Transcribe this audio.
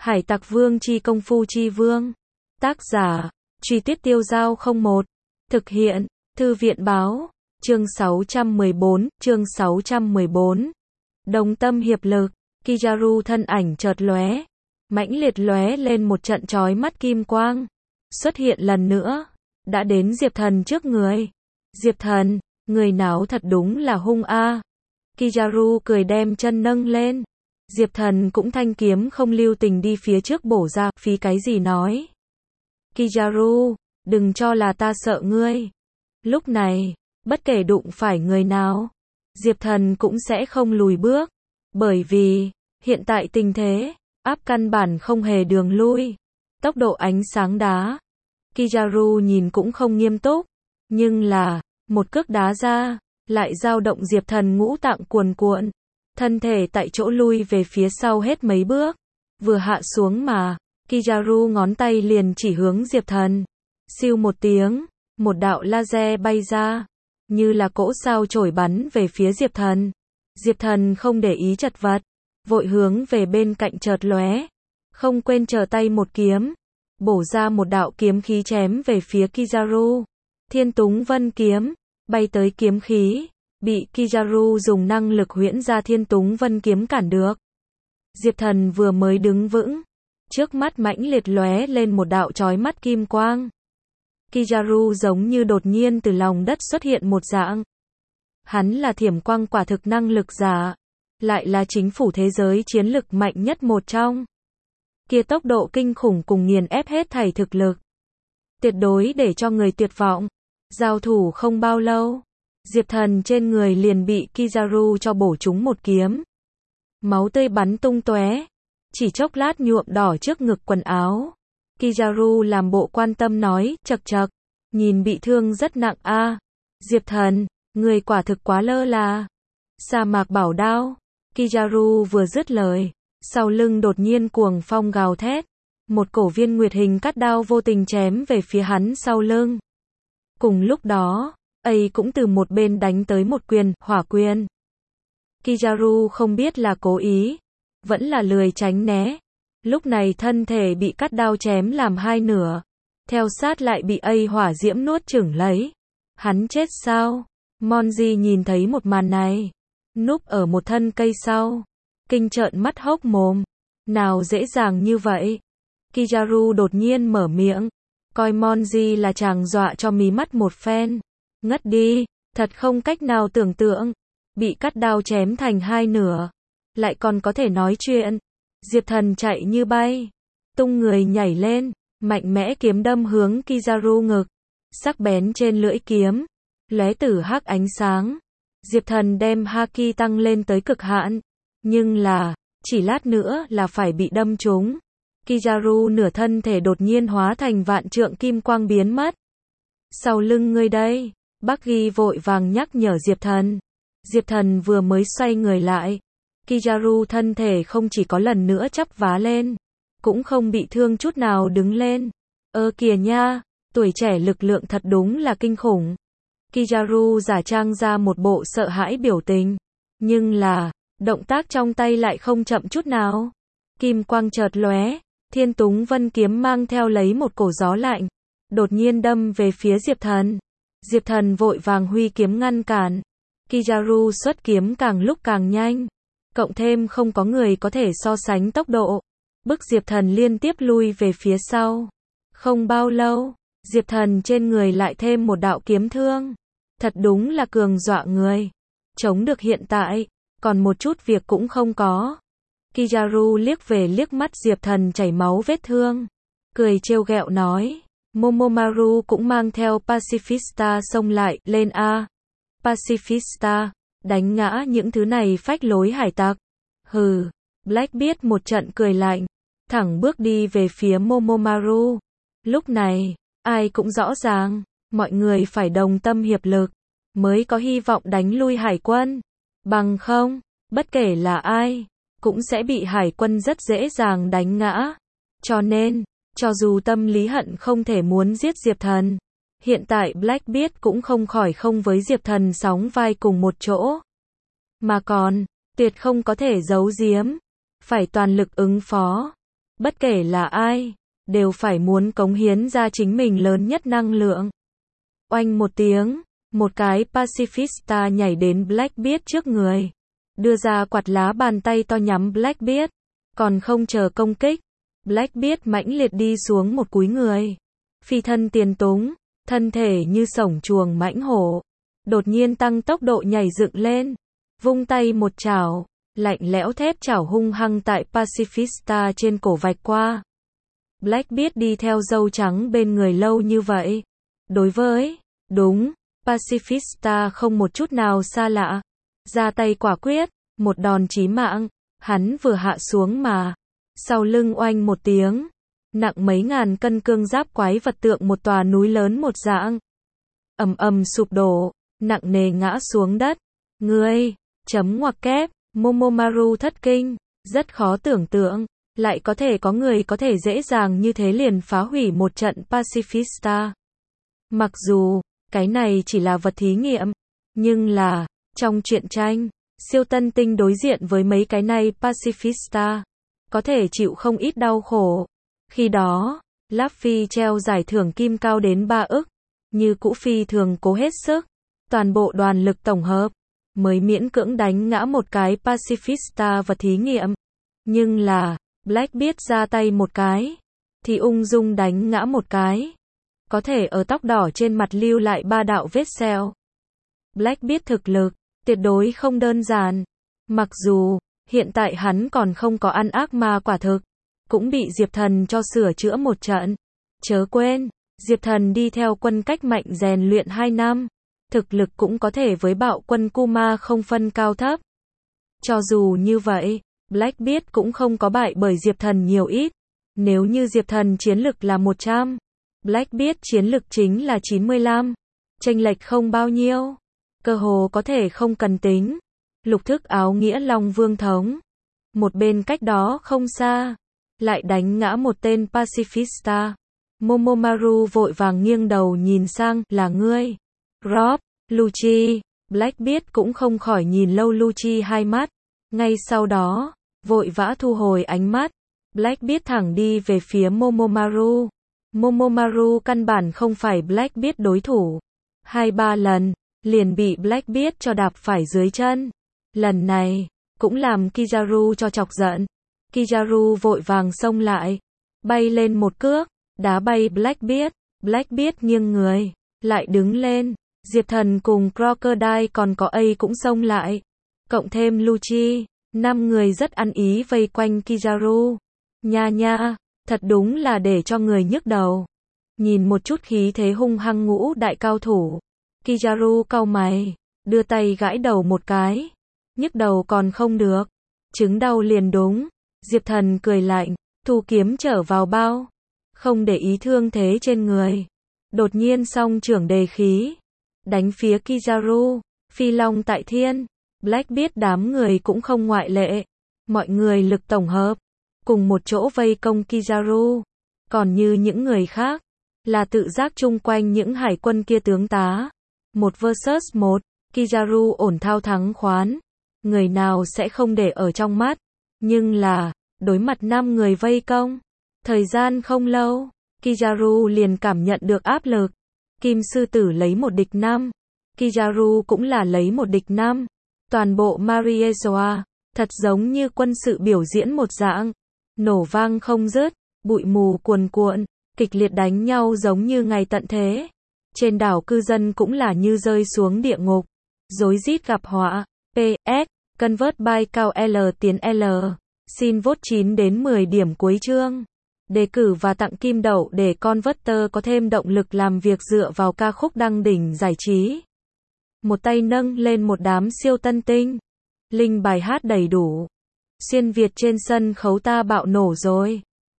Hải Tặc Vương chi công phu chi vương. Tác giả, Truy Tuyết Tiêu Dao 01. Thực hiện, Thư viện báo. Chương 614. Đồng tâm hiệp lực. Kizaru thân ảnh chợt lóe, mãnh liệt lóe lên một trận chói mắt kim quang. Xuất hiện lần nữa, đã đến Diệp Thần trước người. Diệp Thần, người nào thật đúng là hung a. Kizaru cười đem chân nâng lên. Diệp Thần cũng thanh kiếm không lưu tình đi phía trước bổ ra, phí cái gì nói. Kizaru, đừng cho là ta sợ ngươi. Lúc này, bất kể đụng phải người nào, Diệp Thần cũng sẽ không lùi bước. Bởi vì, hiện tại tình thế, áp căn bản không hề đường lui. Tốc độ ánh sáng đá. Kizaru nhìn cũng không nghiêm túc. Nhưng là, một cước đá ra, lại dao động Diệp Thần ngũ tạng cuồn cuộn. Thân thể tại chỗ lui về phía sau hết mấy bước. Vừa hạ xuống mà, Kizaru ngón tay liền chỉ hướng Diệp Thần. Siêu một tiếng, một đạo laser bay ra, như là cỗ sao chổi bắn về phía Diệp Thần. Diệp Thần không để ý chật vật, vội hướng về bên cạnh chợt lóe, không quên trở tay một kiếm, bổ ra một đạo kiếm khí chém về phía Kizaru. Thiên Túng Vân kiếm, bay tới kiếm khí, bị Kizaru dùng năng lực huyễn ra Thiên Túng Vân kiếm cản được. Diệp Thần vừa mới đứng vững, trước mắt mãnh liệt lóe lên một đạo chói mắt kim quang. Kizaru giống như đột nhiên từ lòng đất xuất hiện một dạng. Hắn là thiểm quang quả thực năng lực giả, lại là chính phủ thế giới chiến lực mạnh nhất một trong. Kia tốc độ kinh khủng cùng nghiền ép hết thảy thực lực. Tuyệt đối để cho người tuyệt vọng. Giao thủ không bao lâu, Diệp Thần trên người liền bị Kizaru cho bổ trúng một kiếm. Máu tươi bắn tung tóe, chỉ chốc lát nhuộm đỏ trước ngực quần áo. Kizaru làm bộ quan tâm nói, chậc chậc, nhìn bị thương rất nặng a. Diệp Thần, người quả thực quá lơ là. Sa mạc bảo đao. Kizaru vừa dứt lời, sau lưng đột nhiên cuồng phong gào thét. Một cổ viên nguyệt hình cắt đao vô tình chém về phía hắn sau lưng. Cùng lúc đó, ấy cũng từ một bên đánh tới một quyền, hỏa quyền. Kizaru không biết là cố ý, vẫn là lười tránh né. Lúc này thân thể bị cắt đao chém làm hai nửa, theo sát lại bị ấy hỏa diễm nuốt chửng lấy. Hắn chết sao? Monji nhìn thấy một màn này, núp ở một thân cây sau, kinh trợn mắt hốc mồm. Nào dễ dàng như vậy? Kizaru đột nhiên mở miệng, coi Monji là chàng dọa cho mí mắt một phen. Ngất đi, thật không cách nào tưởng tượng. Bị cắt đao chém thành hai nửa, lại còn có thể nói chuyện. Diệp Thần chạy như bay, tung người nhảy lên, mạnh mẽ kiếm đâm hướng Kizaru ngực. Sắc bén trên lưỡi kiếm, lóe tử hắc ánh sáng. Diệp Thần đem haki tăng lên tới cực hạn, nhưng là, chỉ lát nữa là phải bị đâm trúng. Kizaru nửa thân thể đột nhiên hóa thành vạn trượng kim quang biến mất. Sau lưng ngươi đây, Buggy vội vàng nhắc nhở Diệp Thần. Diệp Thần vừa mới xoay người lại, Kizaru thân thể không chỉ có lần nữa chắp vá lên, cũng không bị thương chút nào đứng lên. Kìa nha, tuổi trẻ lực lượng thật đúng là kinh khủng. Kizaru giả trang ra một bộ sợ hãi biểu tình, nhưng là, động tác trong tay lại không chậm chút nào. Kim quang chợt lóe, Thiên Túng Vân kiếm mang theo lấy một cổ gió lạnh, đột nhiên đâm về phía Diệp Thần. Diệp Thần vội vàng huy kiếm ngăn cản. Kizaru xuất kiếm càng lúc càng nhanh, cộng thêm không có người có thể so sánh tốc độ, bức Diệp Thần liên tiếp lui về phía sau. Không bao lâu, Diệp Thần trên người lại thêm một đạo kiếm thương. Thật đúng là cường dọa người. Chống được hiện tại, còn một chút việc cũng không có. Kizaru liếc về liếc mắt Diệp Thần chảy máu vết thương, cười trêu ghẹo nói. Momomaru cũng mang theo Pacifista xông lại, lên a. Pacifista, đánh ngã những thứ này phách lối hải tặc. Hừ, Blackbeard một trận cười lạnh, thẳng bước đi về phía Momomaru. Lúc này, ai cũng rõ ràng, mọi người phải đồng tâm hiệp lực, mới có hy vọng đánh lui hải quân. Bằng không, bất kể là ai, cũng sẽ bị hải quân rất dễ dàng đánh ngã. Cho nên, cho dù tâm lý hận không thể muốn giết Diệp Thần, hiện tại Blackbeard cũng không khỏi không với Diệp Thần sóng vai cùng một chỗ. Mà còn, tuyệt không có thể giấu giếm, phải toàn lực ứng phó. Bất kể là ai, đều phải muốn cống hiến ra chính mình lớn nhất năng lượng. Oanh một tiếng, một cái pacifista nhảy đến Blackbeard trước người, đưa ra quạt lá bàn tay to nhắm Blackbeard, còn không chờ công kích, Blackbeard mãnh liệt đi xuống một cúi người, phi thân tiền túng, thân thể như sổng chuồng mãnh hổ, đột nhiên tăng tốc độ nhảy dựng lên, vung tay một chảo, lạnh lẽo thép chảo hung hăng tại pacifista trên cổ vạch qua. Blackbeard đi theo dâu trắng bên người lâu như vậy, đối với, đúng, pacifista không một chút nào xa lạ, ra tay quả quyết, một đòn chí mạng, hắn vừa hạ xuống mà, sau lưng oanh một tiếng, nặng mấy ngàn cân cương giáp quái vật tượng một tòa núi lớn một dạng, ầm ầm sụp đổ, nặng nề ngã xuống đất. Ngươi, chấm ngoặc kép, Momomaru thất kinh, rất khó tưởng tượng, lại có thể có người có thể dễ dàng như thế liền phá hủy một trận pacifista. Mặc dù, cái này chỉ là vật thí nghiệm, nhưng là, trong truyện tranh, siêu tân tinh đối diện với mấy cái này pacifista, có thể chịu không ít đau khổ. Khi đó, Luffy treo giải thưởng kim cao đến 3 ức, như cũ phi thường cố hết sức, toàn bộ đoàn lực tổng hợp, mới miễn cưỡng đánh ngã một cái pacifista vật thí nghiệm. Nhưng là, Blackbeard ra tay một cái, thì ung dung đánh ngã một cái. Có thể ở tóc đỏ trên mặt lưu lại 3 đạo vết sẹo. Blackbeard thực lực, tuyệt đối không đơn giản. Mặc dù, hiện tại hắn còn không có ăn ác ma quả thực, cũng bị Diệp Thần cho sửa chữa một trận. Chớ quên, Diệp Thần đi theo quân cách mạnh rèn luyện 2 năm, thực lực cũng có thể với bạo quân Kuma không phân cao thấp. Cho dù như vậy, Blackbeard cũng không có bại bởi Diệp Thần nhiều ít. Nếu như Diệp Thần chiến lực là 100, Blackbeard chiến lực chính là 95, chênh lệch không bao nhiêu, cơ hồ có thể không cần tính. Lục thức áo nghĩa Long Vương thống, một bên cách đó không xa, lại đánh ngã một tên pacifista. Momomaru vội vàng nghiêng đầu nhìn sang, là ngươi. Rob, Lucci, Blackbeard cũng không khỏi nhìn lâu Lucci hai mắt, ngay sau đó, vội vã thu hồi ánh mắt. Blackbeard thẳng đi về phía Momomaru. Momomaru căn bản không phải Blackbeard đối thủ. 2-3 lần, liền bị Blackbeard cho đạp phải dưới chân. Lần này, cũng làm Kizaru cho chọc giận. Kizaru vội vàng xông lại, bay lên một cước, đá bay Blackbeard. Blackbeard nghiêng người, lại đứng lên. Diệp Thần cùng Crocodile còn có A cũng xông lại. Cộng thêm Lucci, 5 người rất ăn ý vây quanh Kizaru. Nha nha, thật đúng là để cho người nhức đầu. Nhìn một chút khí thế hung hăng ngũ đại cao thủ. Kizaru cau mày, đưa tay gãi đầu một cái. Nhức đầu còn không được, chứng đau liền đúng. Diệp Thần cười lạnh, thu kiếm trở vào bao, không để ý thương thế trên người. Đột nhiên song trưởng đề khí, đánh phía Kizaru. Phi long tại thiên, Blackbeard đám người cũng không ngoại lệ. Mọi người lực tổng hợp, cùng một chỗ vây công Kizaru. Còn như những người khác, là tự giác chung quanh những hải quân kia tướng tá. 1 vs 1, Kizaru ổn thao thắng khoán. Người nào sẽ không để ở trong mắt. Nhưng là, đối mặt 5 người vây công. Thời gian không lâu, Kizaru liền cảm nhận được áp lực. Kim sư tử lấy 1 địch 5. Kizaru cũng là lấy 1 địch 5. Toàn bộ Mariezoa, thật giống như quân sự biểu diễn một dạng. Nổ vang không dứt, bụi mù cuồn cuộn, kịch liệt đánh nhau giống như ngày tận thế. Trên đảo cư dân cũng là như rơi xuống địa ngục. Rối rít gặp họa. PS, convert by cao L tiến L. Xin vote 9 đến 10 điểm cuối chương. Đề cử và tặng kim đậu để Converter có thêm động lực làm việc dựa vào ca khúc đăng đỉnh giải trí. Một tay nâng lên một đám siêu tân tinh. Linh bài hát đầy đủ. Xuyên Việt trên sân khấu ta bạo nổ rồi.